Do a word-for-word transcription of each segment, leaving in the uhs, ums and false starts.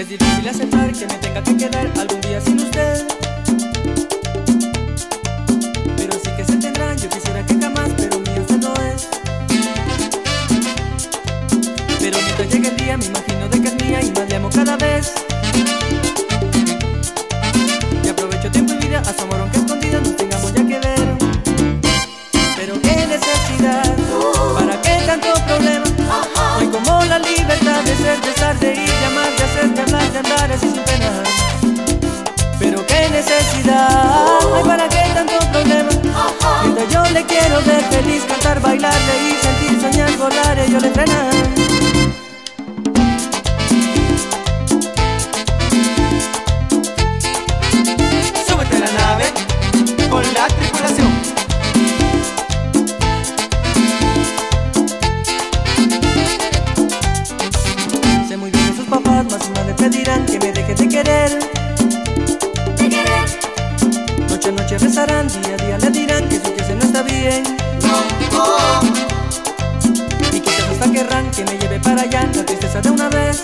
Es difícil aceptar que me tenga que quedar algún día sin usted, pero sí que se tendrán. Yo quisiera que jamás, pero mío usted no es. Pero mientras llegue el día me imagino de que es mía y más le amo cada vez. Y aprovecho tiempo y vida a su amor aunque escondidas nos tengamos ya que ver. Pero qué necesidad, ¿para qué tanto problema? No hay como la libertad de ser, de estar, de ir, de amar, de hacer, de hablar, de andar así sin pena. Pero qué necesidad, ay, ¿para qué tanto problema? Mientras yo le quiero ver feliz, cantar, bailar, reír, sentir, soñar, volar, ellos le frenan. Súbete a la nave con la tripulación. Sé muy bien que sus papás más y más le pedirán que me deje de querer. De querer. Noche a noche rezarán, día a día le dirán que su que no está bien. Oh. Y quizás hasta querrán que me lleve para allá la tristeza de una vez.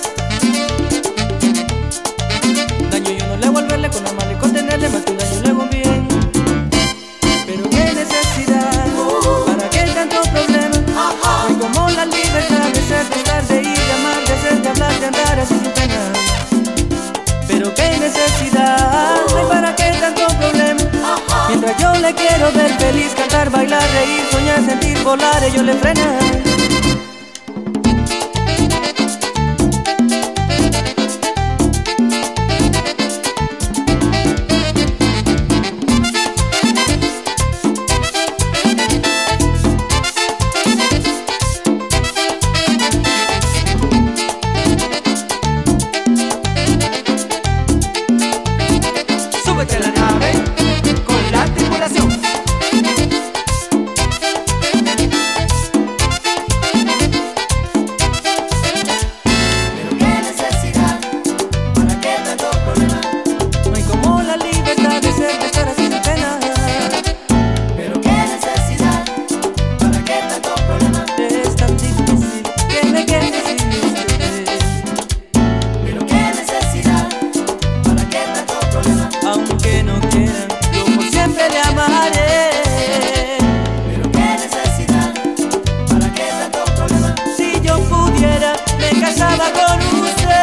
Daño yo no le hago al verle, con amarle y contenerle, más que un daño le hago bien. Pero qué necesidad, ¿para qué tanto problema? No hay como la libertad de ser, de estar, de ir, de amar, de hacer, de hablar, de andar así sin pena. Pero qué necesidad, ay, ¿para qué tanto problema? Mientras yo le quiero ver feliz, cantar, bailar, reír, soñar, sentir, volar, ellos le frenan. Súbete a la nave con la tripulación. Pero qué necesidad, ¿para qué tanto problema? No hay como la libertad de ser, de estar así sin pena. Pero qué necesidad, ¿para qué tanto problema? Es tan difícil que me quede sin usted. Pero qué necesidad, ¿para qué tanto problema? Aunque no quieran, yo por siempre le amaré. Pero qué necesidad, ¿para qué tanto problema? Si yo pudiera, me casaba con usted.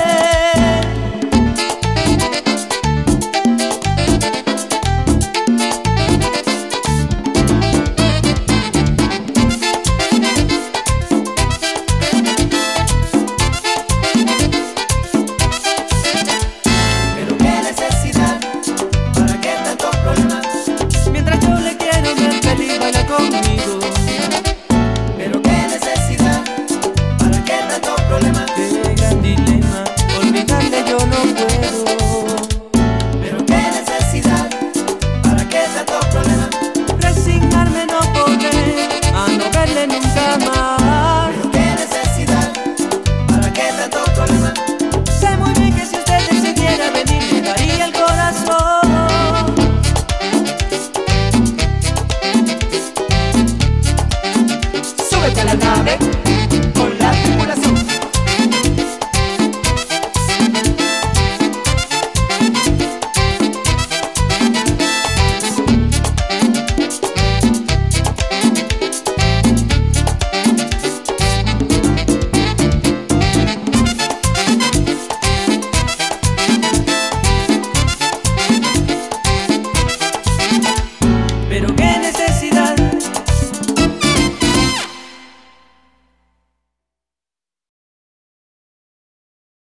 Pero qué necesidad, ¿para qué tanto problema? Mientras yo le quiero ver feliz, baila conmigo. Pero qué necesidad, ¿para qué tanto problema? Qué gran dilema, olvidarle yo no puedo. Pero qué necesidad, ¿para qué tanto problema? Resignarme no podré a no verle nunca más. Pero qué necesidad, ¿para qué tanto problema? Sé muy bien que si usted decidiera venir me daría el corazón. Súbete a la nave con la tripulación. Pero qué necesidad.